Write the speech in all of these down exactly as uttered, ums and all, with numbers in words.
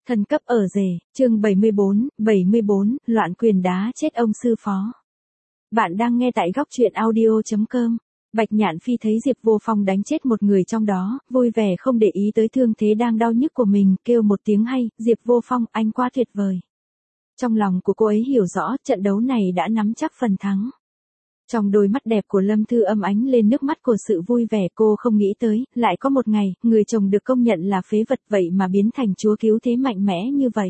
Thần cấp ở rể, chương bảy mươi bốn, bảy mươi bốn, loạn quyền đá chết ông sư phó. Bạn đang nghe tại góc truyện audio chấm com. Bạch Nhạn Phi thấy Diệp Vô Phong đánh chết một người trong đó, vui vẻ không để ý tới thương thế đang đau nhức của mình, kêu một tiếng hay, Diệp Vô Phong, anh quá tuyệt vời. Trong lòng của cô ấy hiểu rõ, trận đấu này đã nắm chắc phần thắng. Trong đôi mắt đẹp của Lâm Thư âm ánh lên nước mắt của sự vui vẻ, cô không nghĩ tới, lại có một ngày, người chồng được công nhận là phế vật vậy mà biến thành chúa cứu thế mạnh mẽ như vậy.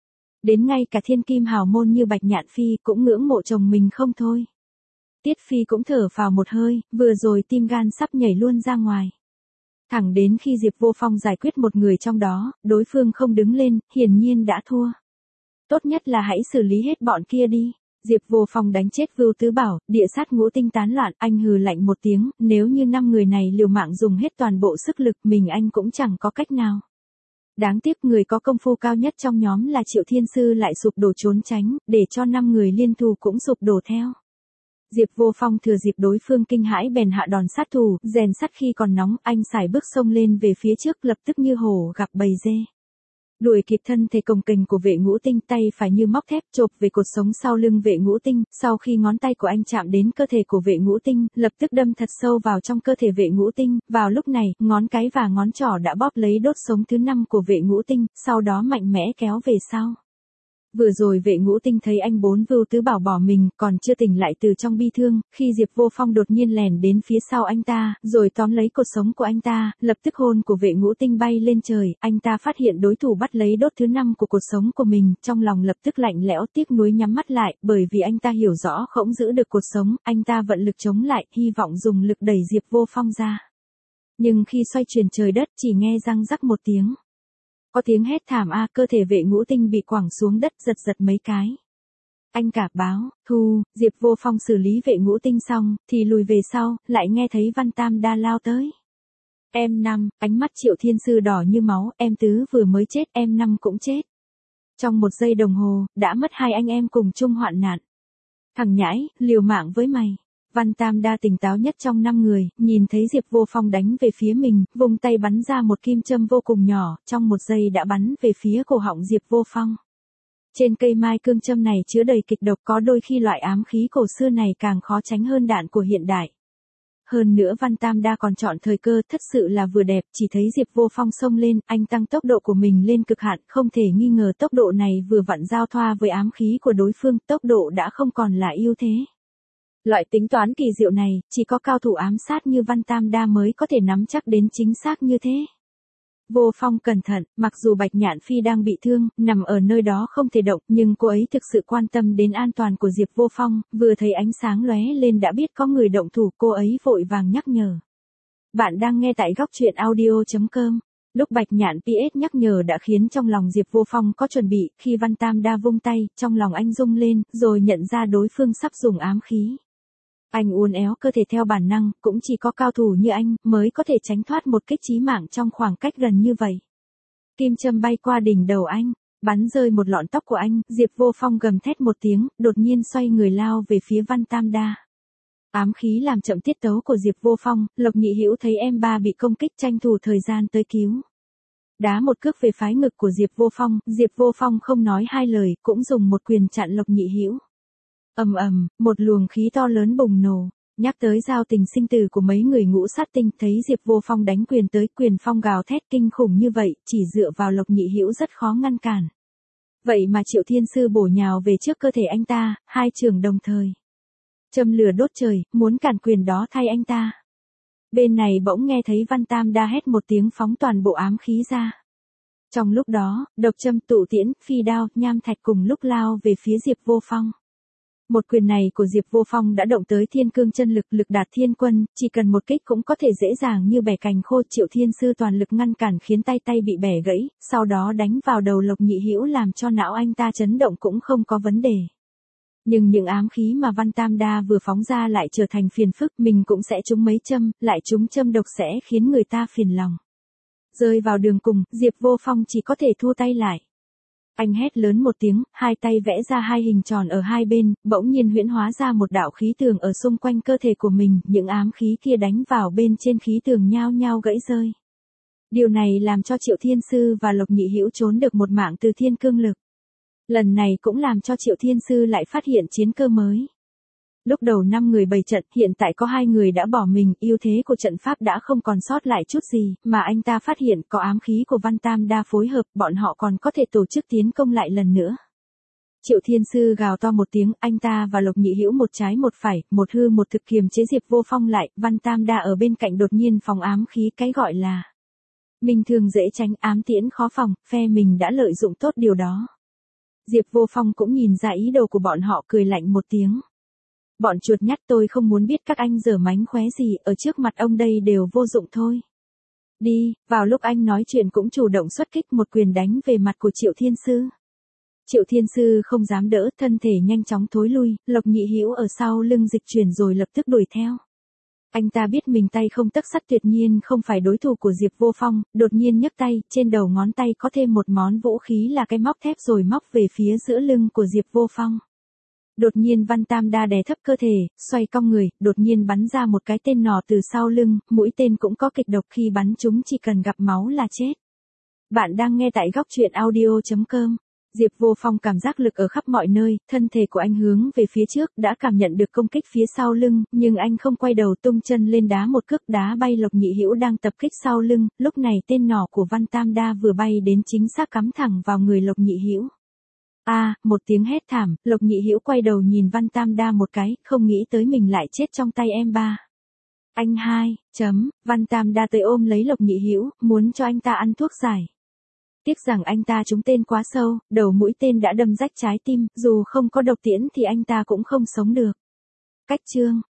Đến ngay cả thiên kim hào môn như Bạch Nhạn Phi cũng ngưỡng mộ chồng mình không thôi. Tiết Phi cũng thở phào một hơi, vừa rồi tim gan sắp nhảy luôn ra ngoài. Thẳng đến khi Diệp Vô Phong giải quyết một người trong đó, đối phương không đứng lên, hiển nhiên đã thua. Tốt nhất là hãy xử lý hết bọn kia đi. Diệp Vô Phong đánh chết Vưu Tứ Bảo, địa sát ngũ tinh tán loạn, anh hừ lạnh một tiếng, nếu như năm người này liều mạng dùng hết toàn bộ sức lực, mình anh cũng chẳng có cách nào. Đáng tiếc người có công phu cao nhất trong nhóm là Triệu Thiên Sư lại sụp đổ trốn tránh, để cho năm người liên thủ cũng sụp đổ theo. Diệp Vô Phong thừa dịp đối phương kinh hãi bèn hạ đòn sát thủ, rèn sắt khi còn nóng, anh sải bước xông lên về phía trước lập tức như hổ gặp bầy dê. Đuổi kịp thân thể cồng kềnh của Vệ Ngũ Tinh, tay phải như móc thép chộp về cột sống sau lưng Vệ Ngũ Tinh, sau khi ngón tay của anh chạm đến cơ thể của Vệ Ngũ Tinh, lập tức đâm thật sâu vào trong cơ thể Vệ Ngũ Tinh, vào lúc này, ngón cái và ngón trỏ đã bóp lấy đốt sống thứ năm của Vệ Ngũ Tinh, sau đó mạnh mẽ kéo về sau. Vừa rồi Vệ Ngũ Tinh thấy anh bốn Vưu Tứ Bảo bỏ mình, còn chưa tỉnh lại từ trong bi thương, khi Diệp Vô Phong đột nhiên lèn đến phía sau anh ta, rồi tóm lấy cột sống của anh ta, lập tức hồn của Vệ Ngũ Tinh bay lên trời, anh ta phát hiện đối thủ bắt lấy đốt thứ năm của cột sống của mình, trong lòng lập tức lạnh lẽo tiếc nuối nhắm mắt lại, bởi vì anh ta hiểu rõ không giữ được cột sống, anh ta vận lực chống lại, hy vọng dùng lực đẩy Diệp Vô Phong ra. Nhưng khi xoay chuyển trời đất, chỉ nghe răng rắc một tiếng. Có tiếng hét thảm a, cơ thể Vệ Ngũ Tinh bị quẳng xuống đất giật giật mấy cái. Anh cả báo, thu, Diệp Vô Phong xử lý Vệ Ngũ Tinh xong, thì lùi về sau, lại nghe thấy Văn Tam Đa lao tới. Em năm, ánh mắt Triệu Thiên Sư đỏ như máu, em tứ vừa mới chết, em năm cũng chết. Trong một giây đồng hồ, đã mất hai anh em cùng chung hoạn nạn. Thằng nhãi, liều mạng với mày. Văn Tam Đa tỉnh táo nhất trong năm người, nhìn thấy Diệp Vô Phong đánh về phía mình, vùng tay bắn ra một kim châm vô cùng nhỏ, trong một giây đã bắn về phía cổ họng Diệp Vô Phong. Trên cây mai cương châm này chứa đầy kịch độc, có đôi khi loại ám khí cổ xưa này càng khó tránh hơn đạn của hiện đại. Hơn nữa Văn Tam Đa còn chọn thời cơ, thật sự là vừa đẹp, chỉ thấy Diệp Vô Phong xông lên, anh tăng tốc độ của mình lên cực hạn, không thể nghi ngờ tốc độ này vừa vặn giao thoa với ám khí của đối phương, tốc độ đã không còn là ưu thế. Loại tính toán kỳ diệu này, chỉ có cao thủ ám sát như Văn Tam Đa mới có thể nắm chắc đến chính xác như thế. Vô Phong cẩn thận, mặc dù Bạch Nhạn Phi đang bị thương, nằm ở nơi đó không thể động, nhưng cô ấy thực sự quan tâm đến an toàn của Diệp Vô Phong, vừa thấy ánh sáng lóe lên đã biết có người động thủ, cô ấy vội vàng nhắc nhở. Bạn đang nghe tại góc truyện audio chấm com. Lúc Bạch Nhạn pê ét nhắc nhở đã khiến trong lòng Diệp Vô Phong có chuẩn bị, khi Văn Tam Đa vung tay, trong lòng anh rung lên, rồi nhận ra đối phương sắp dùng ám khí. Anh uốn éo cơ thể theo bản năng, cũng chỉ có cao thủ như anh mới có thể tránh thoát một kích chí mạng trong khoảng cách gần như vậy. Kim châm bay qua đỉnh đầu anh, bắn rơi một lọn tóc của anh, Diệp Vô Phong gầm thét một tiếng, đột nhiên xoay người lao về phía Văn Tam Đa. Ám khí làm chậm tiết tấu của Diệp Vô Phong, Lộc Nhị Hữu thấy em ba bị công kích tranh thủ thời gian tới cứu. Đá một cước về phái ngực của Diệp Vô Phong, Diệp Vô Phong không nói hai lời, cũng dùng một quyền chặn Lộc Nhị Hữu. Ầm ầm, một luồng khí to lớn bùng nổ, nhắc tới giao tình sinh tử của mấy người ngũ sát tinh, thấy Diệp Vô Phong đánh quyền tới, quyền phong gào thét kinh khủng như vậy, chỉ dựa vào Lộc Nhị Hữu rất khó ngăn cản. Vậy mà Triệu Thiên Sư bổ nhào về trước cơ thể anh ta, hai trường đồng thời. Châm lửa đốt trời, muốn cản quyền đó thay anh ta. Bên này bỗng nghe thấy Văn Tam Đa hét một tiếng phóng toàn bộ ám khí ra. Trong lúc đó, độc châm, tụ tiễn, phi đao, nham thạch cùng lúc lao về phía Diệp Vô Phong. Một quyền này của Diệp Vô Phong đã động tới thiên cương chân lực, lực đạt thiên quân, chỉ cần một kích cũng có thể dễ dàng như bẻ cành khô. Triệu Thiên Sư toàn lực ngăn cản khiến tay tay bị bẻ gãy, sau đó đánh vào đầu Lộc Nhị Hữu làm cho não anh ta chấn động cũng không có vấn đề. Nhưng những ám khí mà Văn Tam Đa vừa phóng ra lại trở thành phiền phức, mình cũng sẽ trúng mấy châm, lại trúng châm độc sẽ khiến người ta phiền lòng. Rơi vào đường cùng, Diệp Vô Phong chỉ có thể thua tay lại. Anh hét lớn một tiếng, hai tay vẽ ra hai hình tròn ở hai bên, bỗng nhiên huyễn hóa ra một đạo khí tường ở xung quanh cơ thể của mình, những ám khí kia đánh vào bên trên khí tường nhao nhao gãy rơi. Điều này làm cho Triệu Thiên Sư và Lộc Nhị Hữu trốn được một mạng từ thiên cương lực. Lần này cũng làm cho Triệu Thiên Sư lại phát hiện chiến cơ mới. Lúc đầu năm người bày trận, hiện tại có hai người đã bỏ mình, ưu thế của trận pháp đã không còn sót lại chút gì, mà anh ta phát hiện có ám khí của Văn Tam Đa phối hợp, bọn họ còn có thể tổ chức tiến công lại lần nữa. Triệu Thiên Sư gào to một tiếng, anh ta và Lộc Nhị Hữu một trái một phải, một hư một thực kiềm chế Diệp Vô Phong lại, Văn Tam Đa ở bên cạnh đột nhiên phóng ám khí, cái gọi là minh thương dễ tránh, ám tiễn khó phòng, phe mình đã lợi dụng tốt điều đó. Diệp Vô Phong cũng nhìn ra ý đồ của bọn họ, cười lạnh một tiếng. Bọn chuột nhắt, tôi không muốn biết các anh giở mánh khóe gì, ở trước mặt ông đây đều vô dụng thôi. Đi, vào lúc anh nói chuyện cũng chủ động xuất kích, một quyền đánh về mặt của Triệu Thiên Sư. Triệu Thiên Sư không dám đỡ, thân thể nhanh chóng thối lui, Lộc Nhị Hữu ở sau lưng dịch chuyển rồi lập tức đuổi theo. Anh ta biết mình tay không tấc sắt, tuyệt nhiên không phải đối thủ của Diệp Vô Phong, đột nhiên nhấc tay, trên đầu ngón tay có thêm một món vũ khí là cái móc thép rồi móc về phía giữa lưng của Diệp Vô Phong. Đột nhiên Văn Tam Đa đè thấp cơ thể, xoay cong người, đột nhiên bắn ra một cái tên nỏ từ sau lưng, mũi tên cũng có kịch độc, khi bắn chúng chỉ cần gặp máu là chết. Bạn đang nghe tại góc truyện audio chấm com. Diệp Vô Phong cảm giác lực ở khắp mọi nơi, thân thể của anh hướng về phía trước, đã cảm nhận được công kích phía sau lưng, nhưng anh không quay đầu, tung chân lên đá một cước, đá bay Lộc Nhị Hữu đang tập kích sau lưng, lúc này tên nỏ của Văn Tam Đa vừa bay đến chính xác cắm thẳng vào người Lộc Nhị Hữu. A, à, một tiếng hét thảm, Lộc Nhị Hữu quay đầu nhìn Văn Tam Đa một cái, không nghĩ tới mình lại chết trong tay em ba. Anh hai, chấm, Văn Tam Đa tới ôm lấy Lộc Nhị Hữu, muốn cho anh ta ăn thuốc giải. Tiếc rằng anh ta trúng tên quá sâu, đầu mũi tên đã đâm rách trái tim, dù không có độc tiễn thì anh ta cũng không sống được. Cách chương